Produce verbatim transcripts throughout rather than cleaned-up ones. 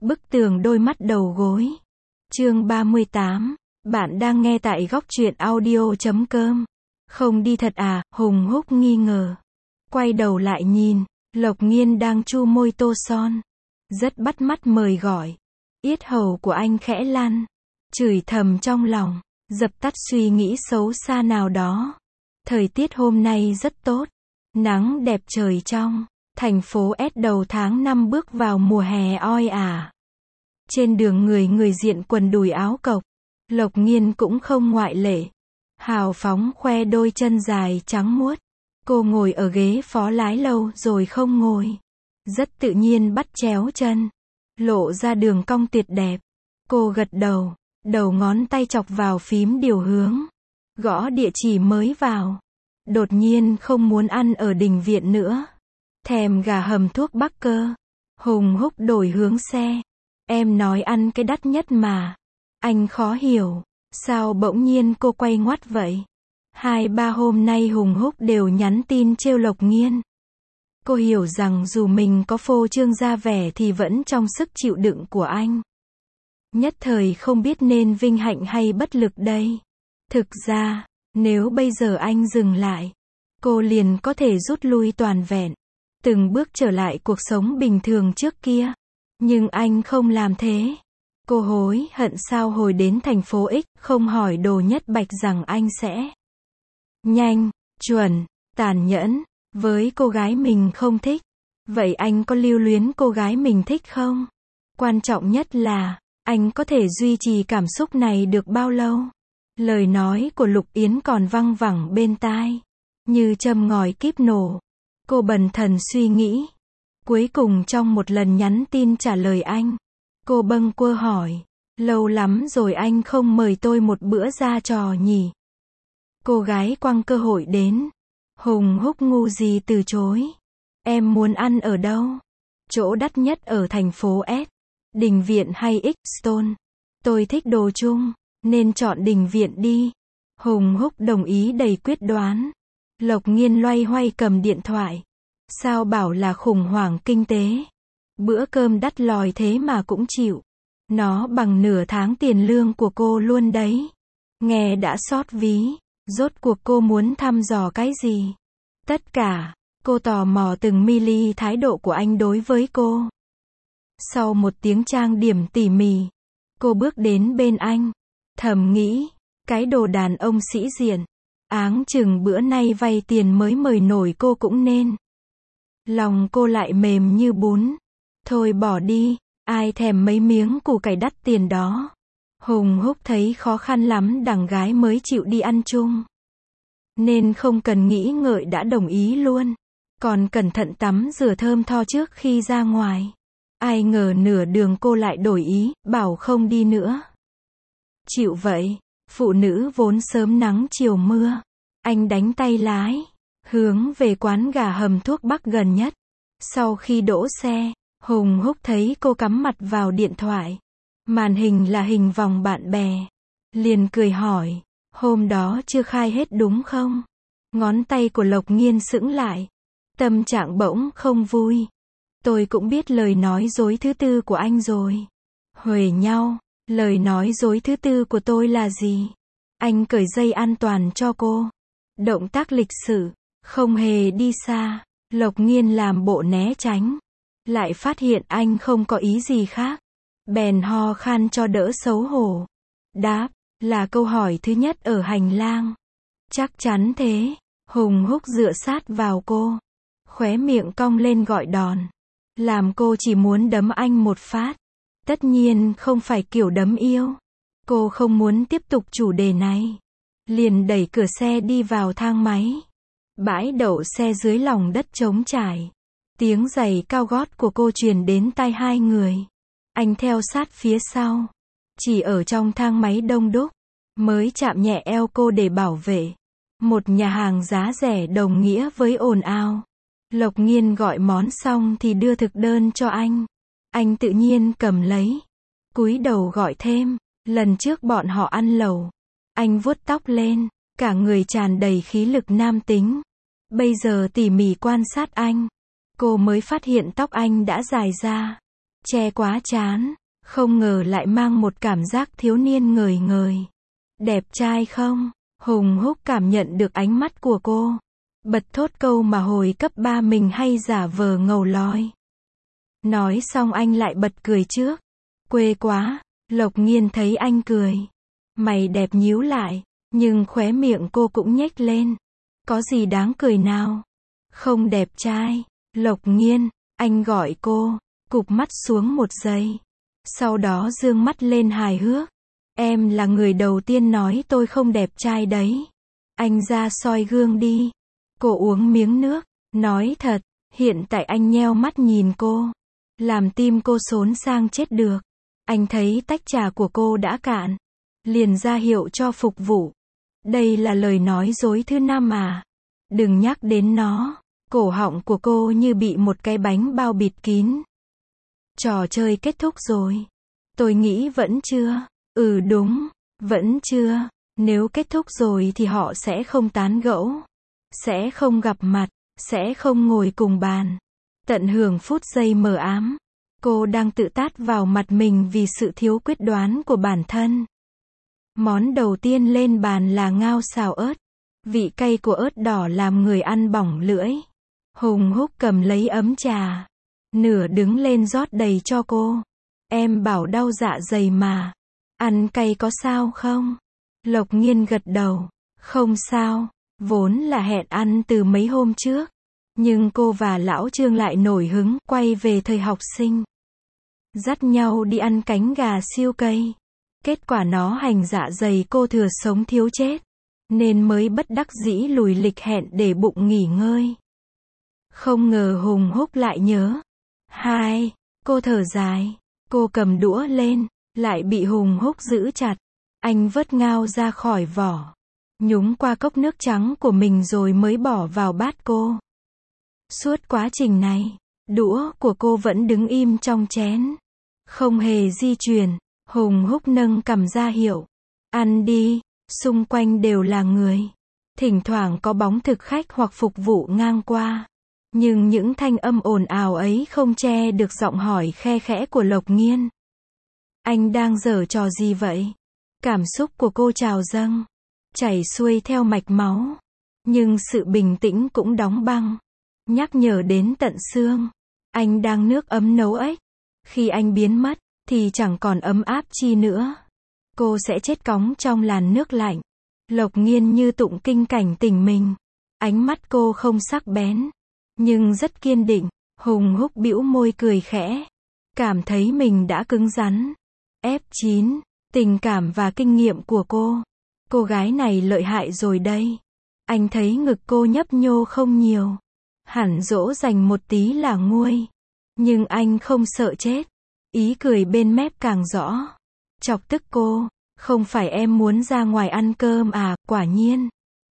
Bức tường đôi mắt đầu gối. Chương ba mươi tám. Bạn đang nghe tại góc truyện audio chấm com. Không đi thật à? Hùng Húc nghi ngờ. Quay đầu lại nhìn, Lộc Nghiên đang chu môi tô son. Rất bắt mắt mời gọi. Yết hầu của anh khẽ lăn. Chửi thầm trong lòng, dập tắt suy nghĩ xấu xa nào đó. Thời tiết hôm nay rất tốt. Nắng đẹp trời trong. Thành phố S đầu tháng năm bước vào mùa hè oi ả. Trên đường người người diện quần đùi áo cộc. Lộc Nghiên cũng không ngoại lệ. Hào phóng khoe đôi chân dài trắng muốt. Cô ngồi ở ghế phó lái lâu rồi không ngồi. Rất tự nhiên bắt chéo chân. Lộ ra đường cong tuyệt đẹp. Cô gật đầu. Đầu ngón tay chọc vào phím điều hướng. Gõ địa chỉ mới vào. Đột nhiên không muốn ăn ở đình viện nữa. Thèm gà hầm thuốc bắc cơ. Hùng Húc đổi hướng xe. Em nói ăn cái đắt nhất mà. Anh khó hiểu. Sao bỗng nhiên cô quay ngoắt vậy? Hai ba hôm nay Hùng Húc đều nhắn tin trêu Lộc Nghiên. Cô hiểu rằng dù mình có phô trương ra vẻ thì vẫn trong sức chịu đựng của anh. Nhất thời không biết nên vinh hạnh hay bất lực đây. Thực ra, nếu bây giờ anh dừng lại, cô liền có thể rút lui toàn vẹn. Từng bước trở lại cuộc sống bình thường trước kia. Nhưng anh không làm thế. Cô hối hận sao hồi đến thành phố X không hỏi Đồ Nhất Bạch rằng anh sẽ nhanh, chuẩn, tàn nhẫn với cô gái mình không thích. Vậy anh có lưu luyến cô gái mình thích không? Quan trọng nhất là, anh có thể duy trì cảm xúc này được bao lâu? Lời nói của Lục Yến còn văng vẳng bên tai. Như châm ngòi kíp nổ. Cô bần thần suy nghĩ. Cuối cùng trong một lần nhắn tin trả lời anh, cô bâng quơ hỏi, lâu lắm rồi anh không mời tôi một bữa ra trò nhỉ? Cô gái quăng cơ hội đến. Hùng Húc ngu gì từ chối. Em muốn ăn ở đâu? Chỗ đắt nhất ở thành phố S. Đình viện hay X-Stone? Tôi thích đồ chung, nên chọn đình viện đi. Hùng Húc đồng ý đầy quyết đoán. Lộc Nghiên loay hoay cầm điện thoại. Sao bảo là khủng hoảng kinh tế? Bữa cơm đắt lòi thế mà cũng chịu. Nó bằng nửa tháng tiền lương của cô luôn đấy. Nghe đã xót ví. Rốt cuộc cô muốn thăm dò cái gì? Tất cả, cô tò mò từng mili thái độ của anh đối với cô. Sau một tiếng trang điểm tỉ mỉ, cô bước đến bên anh. Thầm nghĩ, cái đồ đàn ông sĩ diện. Áng chừng bữa nay vay tiền mới mời nổi cô cũng nên. Lòng cô lại mềm như bún. Thôi bỏ đi, ai thèm mấy miếng củ cải đắt tiền đó. Hùng Húc thấy khó khăn lắm đằng gái mới chịu đi ăn chung. Nên không cần nghĩ ngợi đã đồng ý luôn. Còn cẩn thận tắm rửa thơm tho trước khi ra ngoài. Ai ngờ nửa đường cô lại đổi ý, bảo không đi nữa. Chịu vậy, phụ nữ vốn sớm nắng chiều mưa. Anh đánh tay lái, hướng về quán gà hầm thuốc bắc gần nhất. Sau khi đỗ xe, Hùng Húc thấy cô cắm mặt vào điện thoại. Màn hình là hình vòng bạn bè. Liền cười hỏi, hôm đó chưa khai hết đúng không? Ngón tay của Lộc Nghiên sững lại. Tâm trạng bỗng không vui. Tôi cũng biết lời nói dối thứ tư của anh rồi. Huề nhau, lời nói dối thứ tư của tôi là gì? Anh cởi dây an toàn cho cô. Động tác lịch sự, không hề đi xa. Lộc Nghiên làm bộ né tránh. Lại phát hiện anh không có ý gì khác. Bèn ho khan cho đỡ xấu hổ. Đáp, là câu hỏi thứ nhất ở hành lang. Chắc chắn thế. Hùng Húc dựa sát vào cô. Khóe miệng cong lên gọi đòn. Làm cô chỉ muốn đấm anh một phát. Tất nhiên không phải kiểu đấm yêu. Cô không muốn tiếp tục chủ đề này. Liền đẩy cửa xe đi vào thang máy. Bãi đậu xe dưới lòng đất trống trải. Tiếng giày cao gót của cô truyền đến tai hai người. Anh theo sát phía sau. Chỉ ở trong thang máy đông đúc, mới chạm nhẹ eo cô để bảo vệ. Một nhà hàng giá rẻ đồng nghĩa với ồn ào. Lộc Nghiên gọi món xong thì đưa thực đơn cho anh. Anh tự nhiên cầm lấy. Cúi đầu gọi thêm. Lần trước bọn họ ăn lẩu. Anh vuốt tóc lên. Cả người tràn đầy khí lực nam tính. Bây giờ tỉ mỉ quan sát anh. Cô mới phát hiện tóc anh đã dài ra. che quá chán, không ngờ lại mang một cảm giác thiếu niên ngời ngời. Đẹp trai không? Hùng Húc cảm nhận được ánh mắt của cô. Bật thốt câu mà hồi cấp ba mình hay giả vờ ngầu lói. Nói xong anh lại bật cười trước. Quê quá, Lộc Nghiên thấy anh cười. Mày đẹp nhíu lại, nhưng khóe miệng cô cũng nhếch lên. Có gì đáng cười nào? Không đẹp trai. Lộc Nghiên, anh gọi cô, cụp mắt xuống một giây. Sau đó dương mắt lên hài hước. Em là người đầu tiên nói tôi không đẹp trai đấy. Anh ra soi gương đi. Cô uống miếng nước, nói thật, hiện tại anh nheo mắt nhìn cô. Làm tim cô xốn sang chết được. Anh thấy tách trà của cô đã cạn. Liền ra hiệu cho phục vụ. Đây là lời nói dối thứ năm à. Đừng nhắc đến nó. Cổ họng của cô như bị một cái bánh bao bịt kín. Trò chơi kết thúc rồi. Tôi nghĩ vẫn chưa. Ừ đúng, vẫn chưa. Nếu kết thúc rồi thì họ sẽ không tán gẫu. Sẽ không gặp mặt. Sẽ không ngồi cùng bàn. Tận hưởng phút giây mờ ám. Cô đang tự tát vào mặt mình vì sự thiếu quyết đoán của bản thân. Món đầu tiên lên bàn là ngao xào ớt. Vị cay của ớt đỏ làm người ăn bỏng lưỡi. Hùng Húc cầm lấy ấm trà. Nửa đứng lên rót đầy cho cô. Em bảo đau dạ dày mà. Ăn cay có sao không? Lộc Nghiên gật đầu. Không sao. Vốn là hẹn ăn từ mấy hôm trước. Nhưng cô và lão Trương lại nổi hứng, quay về thời học sinh. Dắt nhau đi ăn cánh gà siêu cây. Kết quả nó hành dạ dày cô thừa sống thiếu chết. Nên mới bất đắc dĩ lùi lịch hẹn để bụng nghỉ ngơi. Không ngờ Hùng Húc lại nhớ. Hai, cô thở dài. Cô cầm đũa lên, lại bị Hùng Húc giữ chặt. Anh vớt ngao ra khỏi vỏ. Nhúng qua cốc nước trắng của mình rồi mới bỏ vào bát cô. Suốt quá trình này, đũa của cô vẫn đứng im trong chén. Không hề di chuyển. Hùng Húc nâng cằm ra hiệu. Ăn đi, xung quanh đều là người. Thỉnh thoảng có bóng thực khách hoặc phục vụ ngang qua. Nhưng những thanh âm ồn ào ấy không che được giọng hỏi khe khẽ của Lộc Nghiên. Anh đang giở trò gì vậy? Cảm xúc của cô trào dâng, chảy xuôi theo mạch máu. Nhưng sự bình tĩnh cũng đóng băng. Nhắc nhở đến tận xương. Anh đang nước ấm nấu ếch. Khi anh biến mất, thì chẳng còn ấm áp chi nữa. Cô sẽ chết cóng trong làn nước lạnh. Lộc Nghiên như tụng kinh cảnh tỉnh mình. Ánh mắt cô không sắc bén, nhưng rất kiên định. Hùng Húc bĩu môi cười khẽ. Cảm thấy mình đã cứng rắn. ép chín, tình cảm và kinh nghiệm của cô. Cô gái này lợi hại rồi đây. Anh thấy ngực cô nhấp nhô không nhiều. Hẳn dỗ dành một tí là nguôi. Nhưng anh không sợ chết. Ý cười bên mép càng rõ. Chọc tức cô. Không phải em muốn ra ngoài ăn cơm à, quả nhiên.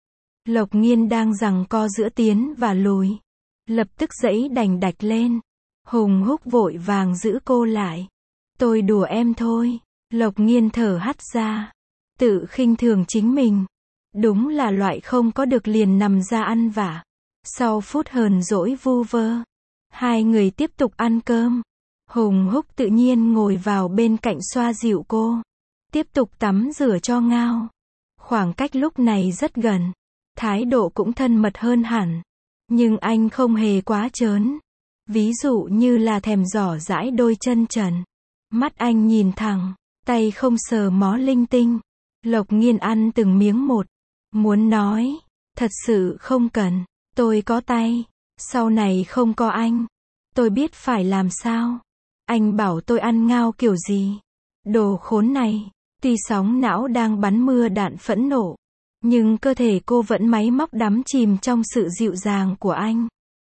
Lộc Nghiên đang giằng co giữa tiến và lùi. Lập tức giãy đành đạch lên. Hùng Húc vội vàng giữ cô lại. Tôi đùa em thôi. Lộc Nghiên thở hắt ra. Tự khinh thường chính mình. Đúng là loại không có được liền nằm ra ăn vạ. Sau phút hờn dỗi vu vơ, hai người tiếp tục ăn cơm. Hùng Húc tự nhiên ngồi vào bên cạnh xoa dịu cô. Tiếp tục tắm rửa cho ngao. Khoảng cách lúc này rất gần. Thái độ cũng thân mật hơn hẳn. Nhưng anh không hề quá trớn. Ví dụ như là thèm giỏ dãi đôi chân trần. Mắt anh nhìn thẳng. Tay không sờ mó linh tinh. Lộc Nghiên ăn từng miếng một. Muốn nói. Thật sự không cần. Tôi có tay. Sau này không có anh. Tôi biết phải làm sao. Anh bảo tôi ăn ngao kiểu gì. Đồ khốn này. Tuy sóng não đang bắn mưa đạn phẫn nộ. Nhưng cơ thể cô vẫn máy móc đắm chìm trong sự dịu dàng của anh.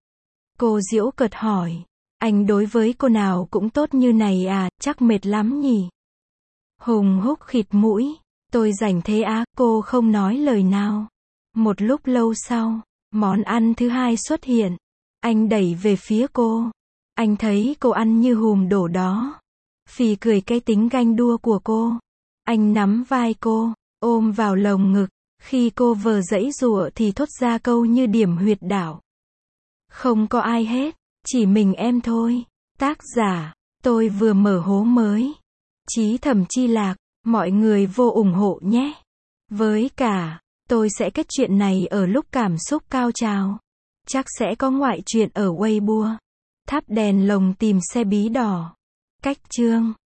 Cô giễu cợt hỏi. Anh đối với cô nào cũng tốt như này à, chắc mệt lắm nhỉ. Hùng Húc khịt mũi. Tôi rảnh thế á, cô không nói lời nào. Một lúc lâu sau, món ăn thứ hai xuất hiện. Anh đẩy về phía cô. Anh thấy cô ăn như hùm đổ đó. Phì cười cái tính ganh đua của cô. Anh nắm vai cô, ôm vào lồng ngực. Khi cô vờ giãy giụa thì thốt ra câu như điểm huyệt đạo. Không có ai hết, chỉ mình em thôi. Tác giả Tôi vừa mở hố mới. Chí Thẩm Chi Lạc, mọi người vô ủng hộ nhé. Với cả, tôi sẽ kết chuyện này ở lúc cảm xúc cao trào. Chắc sẽ có ngoại truyện ở Weibo. Thắp đèn lồng tìm xe bí đỏ. Cách chương